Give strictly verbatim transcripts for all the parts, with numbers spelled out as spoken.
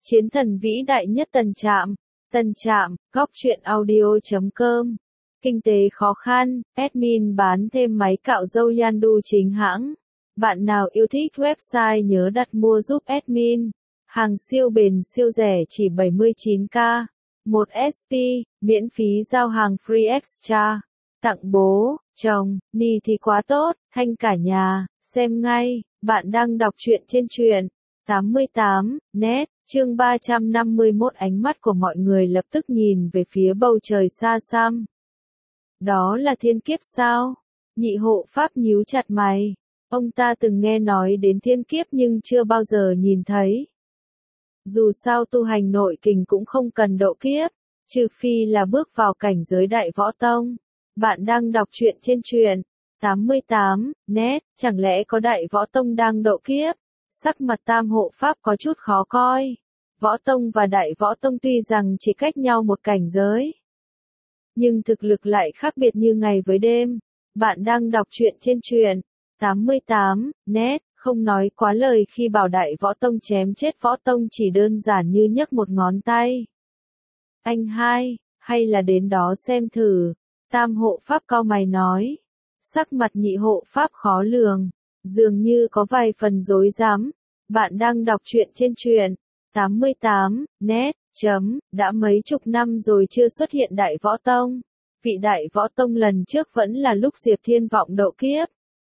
Chiến thần vĩ đại nhất Tần Trạm. Tần Trạm, góc truyện audio chấm com. Kinh tế khó khăn, admin bán thêm máy cạo râu Yandu chính hãng. Bạn nào yêu thích website nhớ đặt mua giúp admin. Hàng siêu bền siêu rẻ chỉ bảy mươi chín k. một ét pê, miễn phí giao hàng free extra. Tặng bố, chồng, ni thì quá tốt, thanh cả nhà, xem ngay, bạn đang đọc truyện trên truyện tám mươi tám net, chương ba trăm năm mươi mốt. Ánh mắt của mọi người lập tức nhìn về phía bầu trời xa xăm. Đó là thiên kiếp sao? Nhị hộ pháp nhíu chặt mày. Ông ta từng nghe nói đến thiên kiếp nhưng chưa bao giờ nhìn thấy. Dù sao tu hành nội kình cũng không cần độ kiếp, trừ phi là bước vào cảnh giới đại võ tông. Bạn đang đọc truyện trên truyện tám mươi tám net, chẳng lẽ có đại võ tông đang độ kiếp? Sắc mặt tam hộ pháp có chút khó coi. Võ tông và đại võ tông tuy rằng chỉ cách nhau một cảnh giới, nhưng thực lực lại khác biệt như ngày với đêm. Bạn đang đọc truyện trên truyện tám mươi tám net, không nói quá lời khi bảo đại võ tông chém chết võ tông chỉ đơn giản như nhấc một ngón tay. Anh hai, hay là đến đó xem thử. Tam hộ pháp cau mày nói. Sắc mặt nhị hộ pháp khó lường, dường như có vài phần rối rắm. Bạn đang đọc truyện trên truyện tám mươi tám net, chấm, đã mấy chục năm rồi chưa xuất hiện đại võ tông. Vị đại võ tông lần trước vẫn là lúc Diệp Thiên Vọng độ kiếp.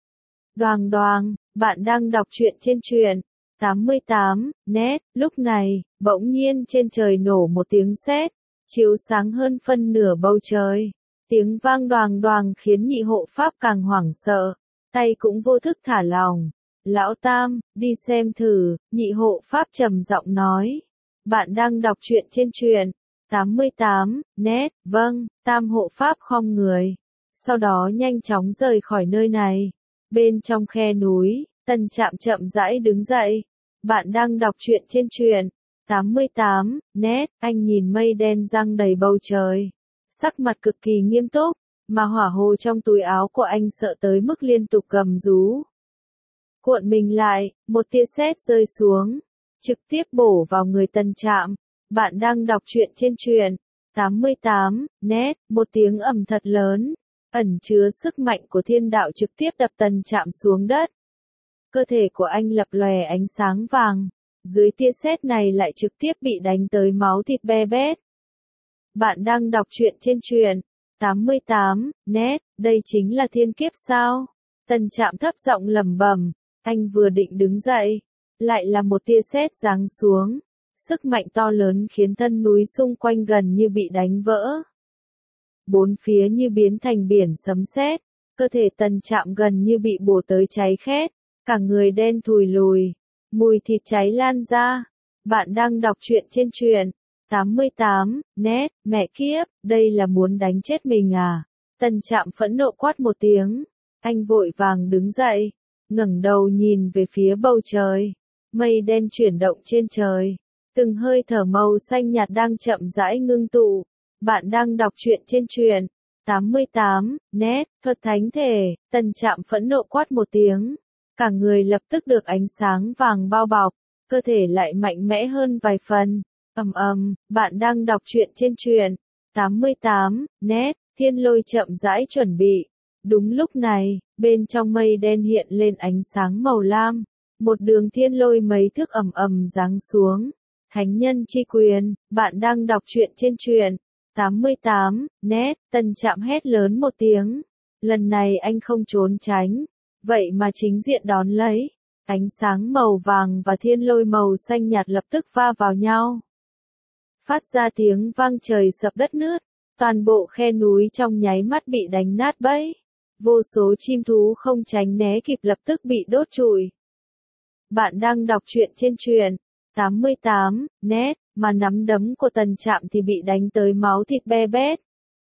Đoàng đoàng, bạn đang đọc truyện trên truyện tám mươi tám net, lúc này, bỗng nhiên trên trời nổ một tiếng sét, chiếu sáng hơn phân nửa bầu trời. Tiếng vang đoàng đoàng khiến nhị hộ pháp càng hoảng sợ, tay cũng vô thức thả lỏng. Lão Tam, đi xem thử, nhị hộ pháp trầm giọng nói. Bạn đang đọc truyện trên truyện tám mươi tám net, vâng, Tam hộ pháp khom người. Sau đó nhanh chóng rời khỏi nơi này. Bên trong khe núi, Tần Trạm chậm rãi đứng dậy. Bạn đang đọc truyện trên truyện tám mươi tám net, anh nhìn mây đen giăng đầy bầu trời. Sắc mặt cực kỳ nghiêm túc, mà hỏa hồ trong túi áo của anh sợ tới mức liên tục gầm rú. Cuộn mình lại, một tia sét rơi xuống, trực tiếp bổ vào người Tần Trạm. Bạn đang đọc truyện trên truyện tám mươi tám net, một tiếng ầm thật lớn, ẩn chứa sức mạnh của thiên đạo trực tiếp đập Tần Trạm xuống đất. Cơ thể của anh lập lòe ánh sáng vàng, dưới tia sét này lại trực tiếp bị đánh tới máu thịt be bét. Bạn đang đọc truyện trên truyện tám mươi tám net, đây chính là thiên kiếp sao? Tần Trạm thấp giọng lẩm bẩm, anh vừa định đứng dậy, lại là một tia sét giáng xuống, sức mạnh to lớn khiến thân núi xung quanh gần như bị đánh vỡ. Bốn phía như biến thành biển sấm sét, cơ thể Tần Trạm gần như bị bổ tới cháy khét, cả người đen thùi lùi, mùi thịt cháy lan ra. Bạn đang đọc truyện trên truyện tám mươi tám net, mẹ kiếp, đây là muốn đánh chết mình à? Tần Trạm phẫn nộ quát một tiếng, anh vội vàng đứng dậy, ngẩng đầu nhìn về phía bầu trời, mây đen chuyển động trên trời, từng hơi thở màu xanh nhạt đang chậm rãi ngưng tụ. Bạn đang đọc truyện trên truyện tám mươi tám net, thuật thánh thể. Tần Trạm phẫn nộ quát một tiếng, cả người lập tức được ánh sáng vàng bao bọc, cơ thể lại mạnh mẽ hơn vài phần. Ầm ầm, bạn đang đọc truyện trên truyện tám mươi tám net, thiên lôi chậm rãi chuẩn bị. Đúng lúc này, bên trong mây đen hiện lên ánh sáng màu lam, một đường thiên lôi mấy thước ầm ầm giáng xuống. Thánh nhân chi quyền. Bạn đang đọc truyện trên truyện tám mươi tám net, Tần Trạm hét lớn một tiếng. Lần này anh không trốn tránh, vậy mà chính diện đón lấy. Ánh sáng màu vàng và thiên lôi màu xanh nhạt lập tức va vào nhau, phát ra tiếng vang trời sập đất nứt, toàn bộ khe núi trong nháy mắt bị đánh nát bấy. Vô số chim thú không tránh né kịp lập tức bị đốt trụi. Bạn đang đọc truyện trên truyện tám mươi tám net, mà nắm đấm của Tần Trạm thì bị đánh tới máu thịt be bét,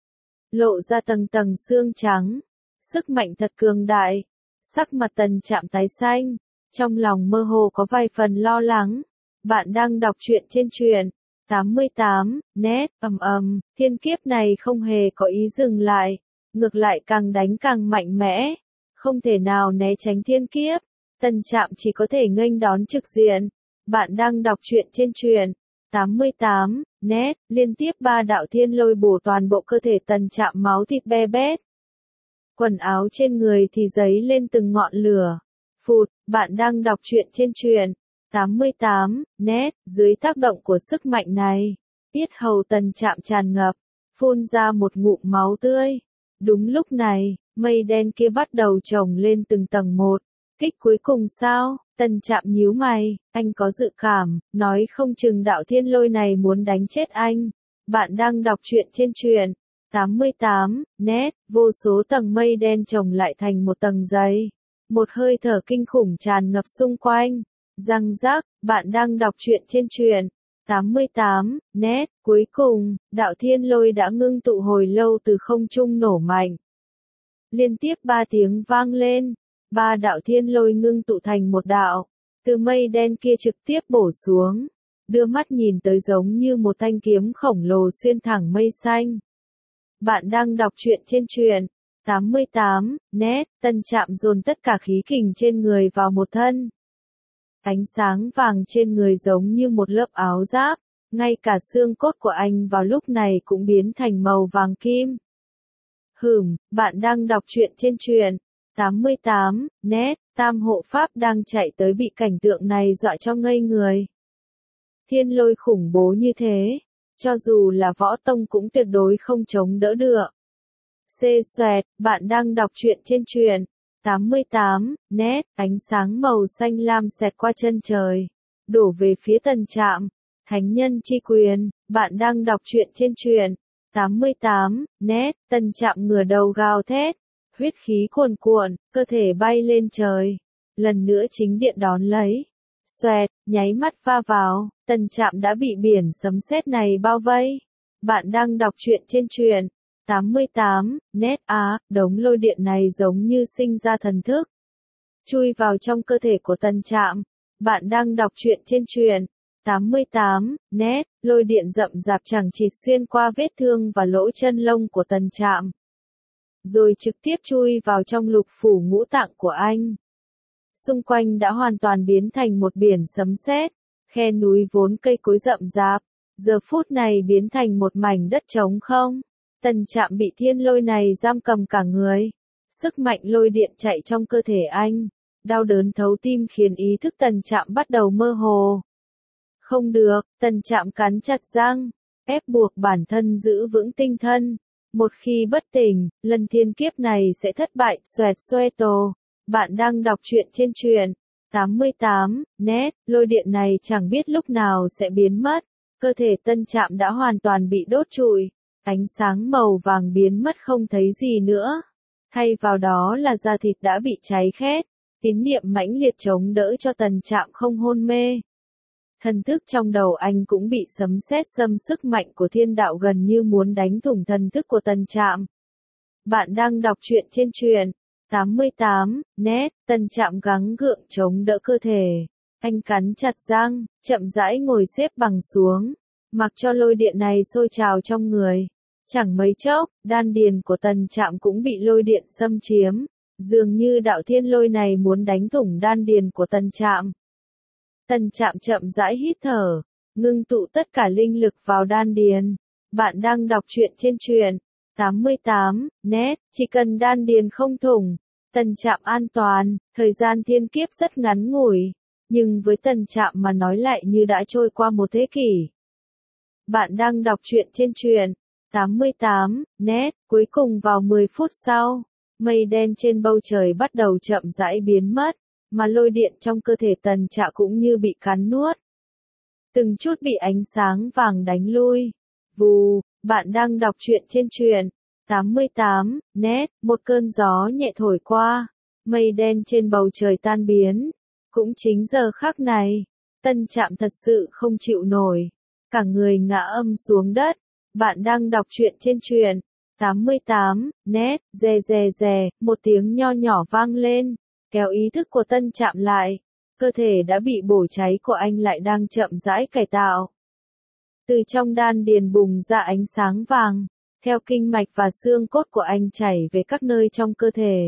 lộ ra tầng tầng xương trắng. Sức mạnh thật cường đại. Sắc mặt Tần Trạm tái xanh, trong lòng mơ hồ có vài phần lo lắng. Bạn đang đọc truyện trên truyện tám mươi tám net, ầm ầm, thiên kiếp này không hề có ý dừng lại, ngược lại càng đánh càng mạnh mẽ, không thể nào né tránh thiên kiếp. Tần Trạm chỉ có thể nghênh đón trực diện. Bạn đang đọc truyện trên truyện tám mươi tám net, liên tiếp ba đạo thiên lôi bổ toàn bộ cơ thể Tần Trạm máu thịt be bét. Quần áo trên người thì giấy lên từng ngọn lửa. Phụt, bạn đang đọc truyện trên truyện. tám mươi tám net, dưới tác động của sức mạnh này, yết hầu Tần Trạm tràn ngập, phun ra một ngụm máu tươi. Đúng lúc này, mây đen kia bắt đầu chồng lên từng tầng một. Kích cuối cùng sao? Tần Trạm nhíu mày, anh có dự cảm, nói không chừng đạo thiên lôi này muốn đánh chết anh. Bạn đang đọc truyện trên truyện. tám mươi tám net, vô số tầng mây đen chồng lại thành một tầng dày. Một hơi thở kinh khủng tràn ngập xung quanh. Răng rắc, bạn đang đọc truyện trên truyện. tám mươi tám net, cuối cùng, đạo thiên lôi đã ngưng tụ hồi lâu từ không trung nổ mạnh. Liên tiếp ba tiếng vang lên, ba đạo thiên lôi ngưng tụ thành một đạo, từ mây đen kia trực tiếp bổ xuống, đưa mắt nhìn tới giống như một thanh kiếm khổng lồ xuyên thẳng mây xanh. Bạn đang đọc truyện trên truyện. tám mươi tám net, Tần Trạm dồn tất cả khí kình trên người vào một thân. Ánh sáng vàng trên người giống như một lớp áo giáp, ngay cả xương cốt của anh vào lúc này cũng biến thành màu vàng kim. Hửm, bạn đang đọc truyện trên truyện. tám mươi tám net, Tam hộ pháp đang chạy tới bị cảnh tượng này dọa cho ngây người. Thiên lôi khủng bố như thế, cho dù là võ tông cũng tuyệt đối không chống đỡ được. Xê xoẹt, bạn đang đọc truyện trên truyện. tám mươi tám net, ánh sáng màu xanh lam xẹt qua chân trời, đổ về phía Tần Trạm. Thánh nhân chi quyền, bạn đang đọc truyện trên truyện. tám mươi tám net, Tần Trạm ngửa đầu gào thét, huyết khí cuồn cuộn, cơ thể bay lên trời. Lần nữa chính điện đón lấy. Xoẹt, nháy mắt va vào, Tần Trạm đã bị biển sấm sét này bao vây. Bạn đang đọc truyện trên truyện. tám mươi tám net á, đống lôi điện này giống như sinh ra thần thức, chui vào trong cơ thể của Tần Trạm. Bạn đang đọc truyện trên truyện. tám mươi tám net, lôi điện rậm rạp chẳng chịt xuyên qua vết thương và lỗ chân lông của Tần Trạm, rồi trực tiếp chui vào trong lục phủ ngũ tạng của anh. Xung quanh đã hoàn toàn biến thành một biển sấm sét, khe núi vốn cây cối rậm rạp, giờ phút này biến thành một mảnh đất trống không. Tần Trạm bị thiên lôi này giam cầm cả người. Sức mạnh lôi điện chạy trong cơ thể anh, đau đớn thấu tim khiến ý thức Tần Trạm bắt đầu mơ hồ. Không được, Tần Trạm cắn chặt răng, ép buộc bản thân giữ vững tinh thần. Một khi bất tỉnh, lần thiên kiếp này sẽ thất bại. Xoẹt xoe tổ, bạn đang đọc truyện trên truyện. tám mươi tám net, lôi điện này chẳng biết lúc nào sẽ biến mất. Cơ thể Tần Trạm đã hoàn toàn bị đốt trụi. Ánh sáng màu vàng biến mất không thấy gì nữa. Thay vào đó là da thịt đã bị cháy khét. Tín niệm mãnh liệt chống đỡ cho Tần Trạm không hôn mê. Thần thức trong đầu anh cũng bị sấm sét xâm, sức mạnh của thiên đạo gần như muốn đánh thủng thần thức của Tần Trạm. Bạn đang đọc truyện trên truyện. tám mươi tám net, Tần Trạm gắng gượng chống đỡ cơ thể. Anh cắn chặt răng, chậm rãi ngồi xếp bằng xuống, mặc cho lôi điện này sôi trào trong người. Chẳng mấy chốc, đan điền của Tần Trạm cũng bị lôi điện xâm chiếm, dường như đạo thiên lôi này muốn đánh thủng đan điền của Tần Trạm. Tần Trạm chậm rãi hít thở, ngưng tụ tất cả linh lực vào đan điền. Bạn đang đọc truyện trên truyện. tám mươi tám net, chỉ cần đan điền không thủng, Tần Trạm an toàn. Thời gian thiên kiếp rất ngắn ngủi, nhưng với Tần Trạm mà nói lại như đã trôi qua một thế kỷ. Bạn đang đọc truyện trên truyện. tám mươi tám net, cuối cùng vào mười phút sau, mây đen trên bầu trời bắt đầu chậm rãi biến mất, mà lôi điện trong cơ thể Tần Trạm cũng như bị cắn nuốt. Từng chút bị ánh sáng vàng đánh lui. Vù, bạn đang đọc truyện trên truyện. tám mươi tám net, một cơn gió nhẹ thổi qua, mây đen trên bầu trời tan biến. Cũng chính giờ khắc này, Tần Trạm thật sự không chịu nổi, cả người ngã âm xuống đất. Bạn đang đọc truyện trên truyện. tám mươi tám net, rè rè rè, một tiếng nho nhỏ vang lên, kéo ý thức của Tần Trạm lại. Cơ thể đã bị bổ cháy của anh lại đang chậm rãi cải tạo. Từ trong đan điền bùng ra ánh sáng vàng, theo kinh mạch và xương cốt của anh chảy về các nơi trong cơ thể.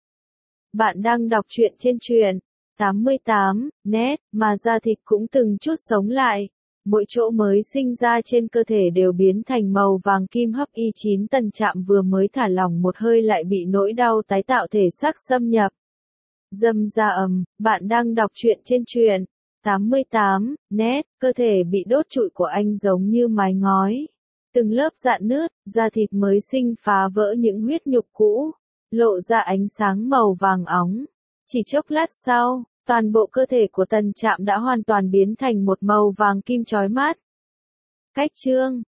Bạn đang đọc truyện trên truyện. tám mươi tám net, mà da thịt cũng từng chút sống lại. Mỗi chỗ mới sinh ra trên cơ thể đều biến thành màu vàng kim hấp y chín Tần Trạm vừa mới thả lỏng một hơi lại bị nỗi đau tái tạo thể xác xâm nhập. Dâm ra ầm, bạn đang đọc truyện trên truyện tám mươi tám, net, cơ thể bị đốt trụi của anh giống như mái ngói. Từng lớp rạn nứt, da thịt mới sinh phá vỡ những huyết nhục cũ, lộ ra ánh sáng màu vàng óng. Chỉ chốc lát sau, toàn bộ cơ thể của Tần Trạm đã hoàn toàn biến thành một màu vàng kim chói mắt. Cách chương